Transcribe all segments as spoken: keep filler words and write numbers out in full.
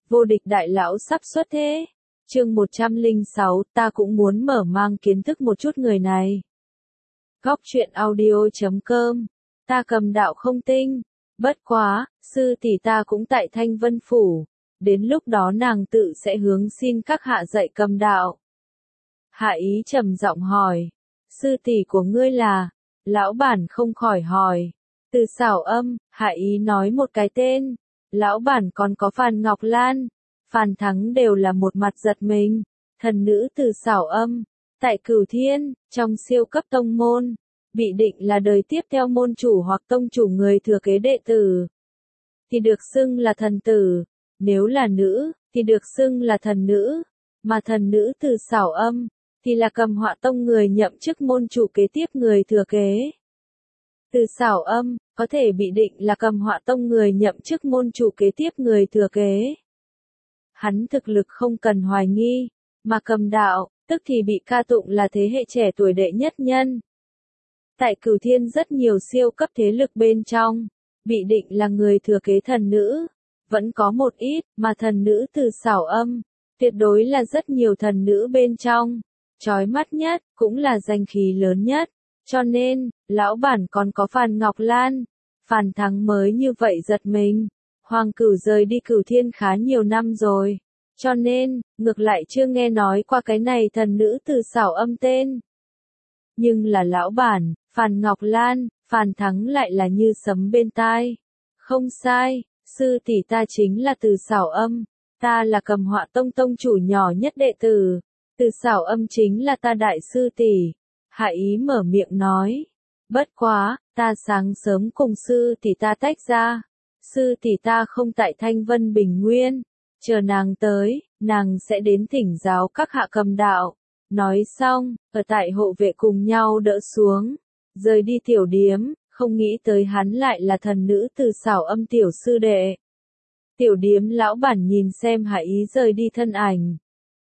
vô địch đại lão sắp xuất thế. Chương một trăm lẻ sáu, ta cũng muốn mở mang kiến thức một chút người này. Góc truyện audio chấm com. Ta cầm đạo không tinh, bất quá, sư tỷ ta cũng tại Thanh Vân Phủ, đến lúc đó nàng tự sẽ hướng xin các hạ dạy cầm đạo. Hạ Ý trầm giọng hỏi, sư tỷ của ngươi là? Lão bản không khỏi hỏi. Từ Xảo Âm, Hạ Ý nói một cái tên. Lão bản còn có Phàn Ngọc Lan, Phàn Thắng đều là một mặt giật mình. Thần nữ Từ Xảo Âm, tại Cửu Thiên, trong siêu cấp tông môn, bị định là đời tiếp theo môn chủ hoặc tông chủ người thừa kế đệ tử, thì được xưng là thần tử. Nếu là nữ, thì được xưng là thần nữ. Mà thần nữ Từ Xảo Âm, thì là Cầm Họa Tông người nhậm chức môn chủ kế tiếp người thừa kế. Từ Xảo Âm, có thể bị định là Cầm Họa Tông người nhậm chức môn chủ kế tiếp người thừa kế. Hắn thực lực không cần hoài nghi, mà cầm đạo, tức thì bị ca tụng là thế hệ trẻ tuổi đệ nhất nhân. Tại Cửu Thiên rất nhiều siêu cấp thế lực bên trong, bị định là người thừa kế thần nữ, vẫn có một ít, mà thần nữ Từ Xảo Âm, tuyệt đối là rất nhiều thần nữ bên trong, chói mắt nhất, cũng là danh khí lớn nhất. Cho nên, lão bản còn có Phàn Ngọc Lan, Phàn Thắng mới như vậy giật mình. Hoàng Cửu rời đi Cửu Thiên khá nhiều năm rồi, cho nên, ngược lại chưa nghe nói qua cái này thần nữ Từ Xảo Âm tên. Nhưng là lão bản, Phàn Ngọc Lan, Phàn Thắng lại là như sấm bên tai. Không sai, sư tỷ ta chính là Từ Xảo Âm, ta là Cầm Họa Tông tông chủ nhỏ nhất đệ tử, Từ Xảo Âm chính là ta đại sư tỷ. Hạ Ý mở miệng nói, bất quá, ta sáng sớm cùng sư tỷ ta tách ra, sư tỷ ta không tại Thanh Vân Bình Nguyên, chờ nàng tới, nàng sẽ đến thỉnh giáo các hạ cầm đạo. Nói xong, ở tại hộ vệ cùng nhau đỡ xuống, rời đi tiểu điếm, không nghĩ tới hắn lại là thần nữ Từ Xảo Âm tiểu sư đệ. Tiểu điếm lão bản nhìn xem Hạ Ý rời đi thân ảnh,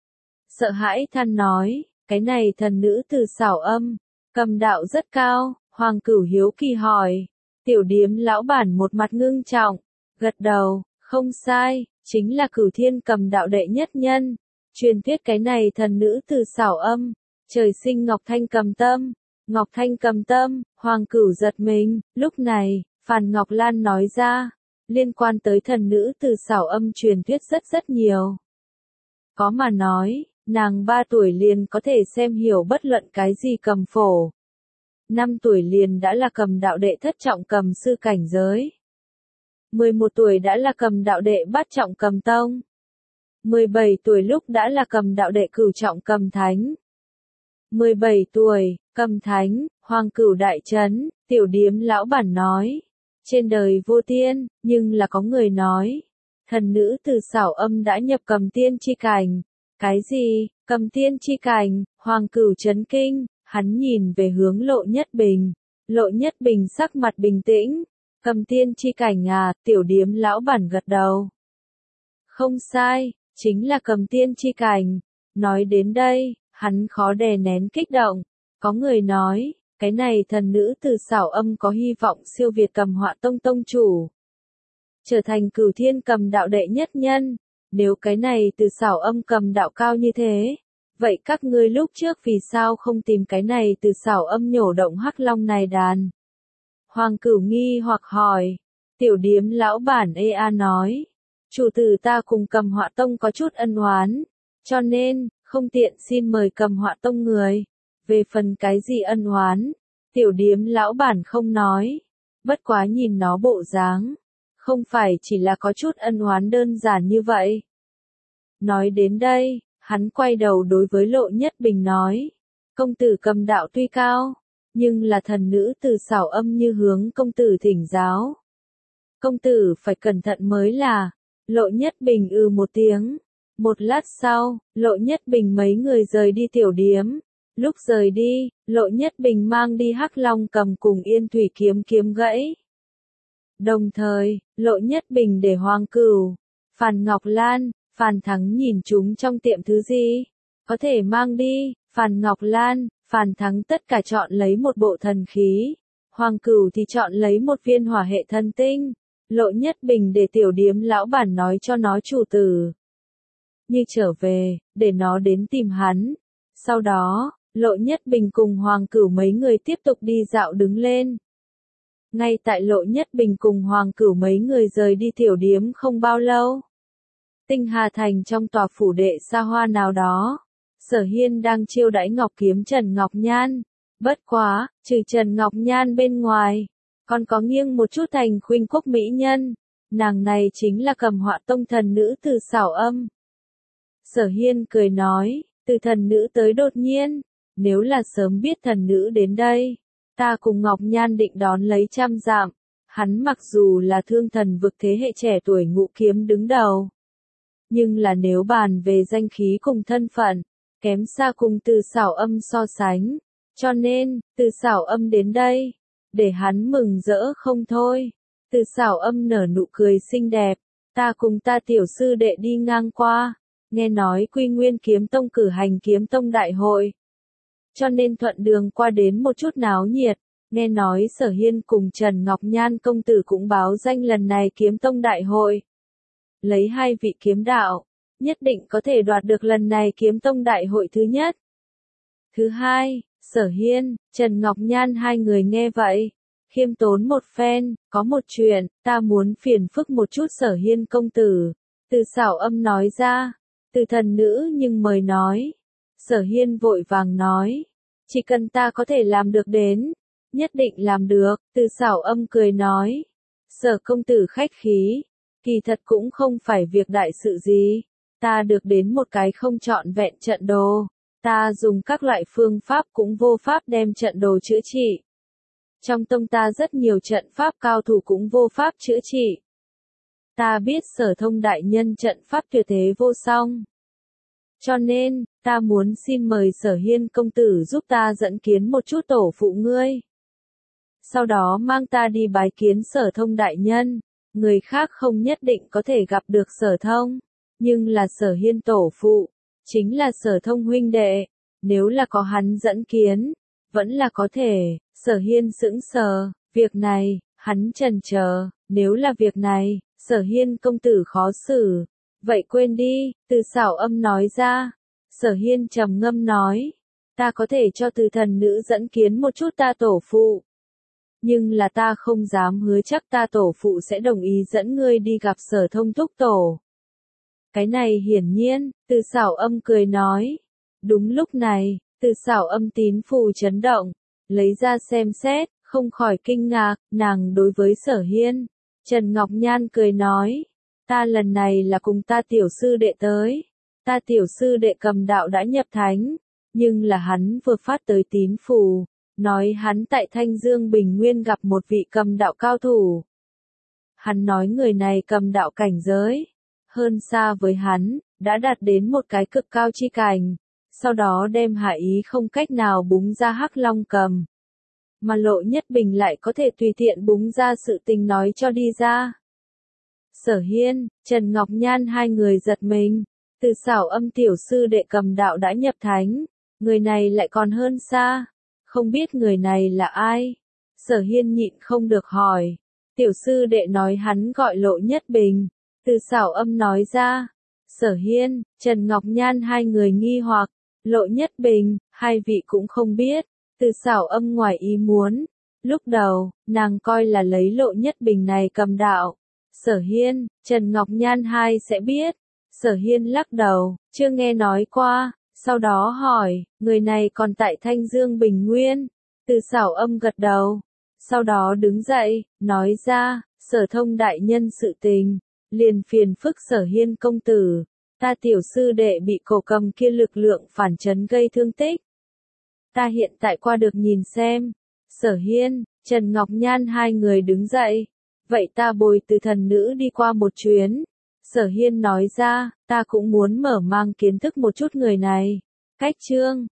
sợ hãi than nói, cái này thần nữ Từ Xảo Âm, cầm đạo rất cao. Hoàng Cửu hiếu kỳ hỏi, tiểu điếm lão bản một mặt ngưng trọng, gật đầu, không sai, chính là Cửu Thiên cầm đạo đệ nhất nhân. Truyền thuyết cái này thần nữ Từ Xảo Âm, trời sinh Ngọc Thanh cầm tâm. Ngọc Thanh cầm tâm, Hoàng Cửu giật mình. Lúc này, Phàn Ngọc Lan nói ra, liên quan tới thần nữ Từ Xảo Âm truyền thuyết rất rất nhiều. Có mà nói, nàng ba tuổi liền có thể xem hiểu bất luận cái gì cầm phổ. năm tuổi liền đã là cầm đạo đệ thất trọng cầm sư cảnh giới. mười một tuổi đã là cầm đạo đệ bát trọng cầm tông. mười bảy tuổi lúc đã là cầm đạo đệ cửu trọng cầm thánh. mười bảy tuổi, cầm thánh, Hoàng Cửu đại chấn. Tiểu điếm lão bản nói, trên đời vô tiên, nhưng là có người nói, thần nữ Từ Xảo Âm đã nhập cầm tiên chi cảnh. Cái gì, cầm tiên chi cảnh? Hoàng Cửu chấn kinh, hắn nhìn về hướng Lộ Nhất Bình. Lộ Nhất Bình sắc mặt bình tĩnh, cầm tiên chi cảnh à? Tiểu điếm lão bản gật đầu. Không sai, chính là cầm tiên chi cảnh. Nói đến đây, hắn khó đè nén kích động. Có người nói, cái này thần nữ Từ Xảo Âm có hy vọng siêu việt Cầm Họa Tông tông chủ, trở thành Cửu Thiên cầm đạo đệ nhất nhân. Nếu cái này Từ Xảo Âm cầm đạo cao như thế, vậy các ngươi lúc trước vì sao không tìm cái này Từ Xảo Âm nhổ động hắc long này đàn? Hoàng Cửu nghi hoặc hỏi. Tiểu điếm lão bản e a nói, chủ tử ta cùng Cầm Họa Tông có chút ân oán, cho nên, không tiện xin mời Cầm Họa Tông người. Về phần cái gì ân oán, tiểu điếm lão bản không nói, bất quá nhìn nó bộ dáng, không phải chỉ là có chút ân oán đơn giản như vậy. Nói đến đây, hắn quay đầu đối với Lộ Nhất Bình nói, công tử cầm đạo tuy cao, nhưng là thần nữ Từ Xảo Âm như hướng công tử thỉnh giáo. Công tử phải cẩn thận mới là. Lộ Nhất Bình ư một tiếng. Một lát sau, Lộ Nhất Bình mấy người rời đi tiểu điếm. Lúc rời đi, Lộ Nhất Bình mang đi hắc long cầm cùng Yên Thủy kiếm kiếm gãy. Đồng thời, Lộ Nhất Bình để Hoàng Cửu, Phàn Ngọc Lan, Phàn Thắng nhìn chúng trong tiệm thứ gì có thể mang đi. Phàn Ngọc Lan, Phàn Thắng tất cả chọn lấy một bộ thần khí, Hoàng Cửu thì chọn lấy một viên hỏa hệ thần tinh. Lộ Nhất Bình để tiểu điếm lão bản nói cho nó chủ tử như trở về, để nó đến tìm hắn. Sau đó, Lộ Nhất Bình cùng Hoàng Cửu mấy người tiếp tục đi dạo đứng lên. Ngay tại Lộ Nhất Bình cùng Hoàng Cửu mấy người rời đi tiểu điếm không bao lâu. Tinh Hà Thành trong tòa phủ đệ xa hoa nào đó, Sở Hiên đang chiêu đãi Ngọc Kiếm Trần Ngọc Nhan. Bất quá, trừ Trần Ngọc Nhan bên ngoài, còn có nghiêng một chút thành khuynh quốc mỹ nhân. Nàng này chính là Cầm Họa Tông thần nữ Từ Xảo Âm. Sở Hiên cười nói, Từ thần nữ tới đột nhiên, nếu là sớm biết thần nữ đến đây, ta cùng Ngọc Nhan định đón lấy trăm dặm. Hắn mặc dù là thương thần vực thế hệ trẻ tuổi ngũ kiếm đứng đầu, nhưng là nếu bàn về danh khí cùng thân phận, kém xa cùng Từ Xảo Âm so sánh. Cho nên, Từ Xảo Âm đến đây, để hắn mừng rỡ không thôi. Từ Xảo Âm nở nụ cười xinh đẹp, ta cùng ta tiểu sư đệ đi ngang qua, nghe nói Quy Nguyên Kiếm Tông cử hành Kiếm Tông đại hội, cho nên thuận đường qua đến một chút náo nhiệt. Nghe nói Sở Hiên cùng Trần Ngọc Nhan công tử cũng báo danh lần này Kiếm Tông đại hội, lấy hai vị kiếm đạo, nhất định có thể đoạt được lần này Kiếm Tông đại hội thứ nhất. Thứ hai, Sở Hiên, Trần Ngọc Nhan hai người nghe vậy, khiêm tốn một phen, có một chuyện, ta muốn phiền phức một chút Sở Hiên công tử. Từ Xảo Âm nói ra, Từ thần nữ nhưng mời nói. Sở Hiên vội vàng nói, chỉ cần ta có thể làm được đến, nhất định làm được. Từ Xảo Âm cười nói, Sở công tử khách khí, kỳ thật cũng không phải việc đại sự gì, ta được đến một cái không trọn vẹn trận đồ, ta dùng các loại phương pháp cũng vô pháp đem trận đồ chữa trị. Trong tông ta rất nhiều trận pháp cao thủ cũng vô pháp chữa trị. Ta biết Sở Thông đại nhân trận pháp tuyệt thế vô song, cho nên, ta muốn xin mời Sở Hiên công tử giúp ta dẫn kiến một chút tổ phụ ngươi. Sau đó mang ta đi bái kiến Sở Thông đại nhân. Người khác không nhất định có thể gặp được Sở Thông, nhưng là Sở Hiên tổ phụ, chính là Sở Thông huynh đệ, nếu là có hắn dẫn kiến, vẫn là có thể. Sở Hiên sững sờ, việc này, hắn chần chờ, nếu là việc này, Sở Hiên công tử khó xử, vậy quên đi. Từ Xảo Âm nói ra. Sở Hiên trầm ngâm nói, ta có thể cho Từ thần nữ dẫn kiến một chút ta tổ phụ, nhưng là ta không dám hứa chắc ta tổ phụ sẽ đồng ý dẫn ngươi đi gặp Sở Thông thúc tổ. Cái này hiển nhiên, Từ Xảo Âm cười nói. Đúng lúc này, Từ Xảo Âm tín phù chấn động, lấy ra xem xét, không khỏi kinh ngạc. Nàng đối với Sở Hiên, Trần Ngọc Nhan cười nói, ta lần này là cùng ta tiểu sư đệ tới. Ta tiểu sư đệ Cầm đạo đã nhập thánh, nhưng là hắn vừa phát tới tín phù, nói hắn tại Thanh Dương Bình Nguyên gặp một vị Cầm đạo cao thủ. Hắn nói người này Cầm đạo cảnh giới hơn xa với hắn, đã đạt đến một cái cực cao chi cảnh, sau đó đem Hạ Ý không cách nào búng ra Hắc Long cầm, mà Lộ Nhất Bình lại có thể tùy tiện búng ra sự tình nói cho đi ra. Sở Hiên, Trần Ngọc Nhan hai người giật mình. Từ Xảo Âm tiểu sư đệ Cầm đạo đã nhập thánh, người này lại còn hơn xa, không biết người này là ai. Sở Hiên nhịn không được hỏi, tiểu sư đệ nói hắn gọi Lộ Nhất Bình. Từ Xảo Âm nói ra. Sở Hiên, Trần Ngọc Nhan hai người nghi hoặc, Lộ Nhất Bình, hai vị cũng không biết. Từ Xảo Âm ngoài ý muốn, lúc đầu, nàng coi là lấy Lộ Nhất Bình này Cầm đạo, Sở Hiên, Trần Ngọc Nhan hai sẽ biết. Sở Hiên lắc đầu, chưa nghe nói qua, sau đó hỏi, người này còn tại Thanh Dương Bình Nguyên. Từ Xảo Âm gật đầu, sau đó đứng dậy, nói ra, Sở Thông đại nhân sự tình, liền phiền phức Sở Hiên công tử, ta tiểu sư đệ bị cổ cầm kia lực lượng phản chấn gây thương tích. Ta hiện tại qua được nhìn xem. Sở Hiên, Trần Ngọc Nhan hai người đứng dậy, vậy ta bồi Từ thần nữ đi qua một chuyến. Sở Hiên nói ra, ta cũng muốn mở mang kiến thức một chút người này. Cách chương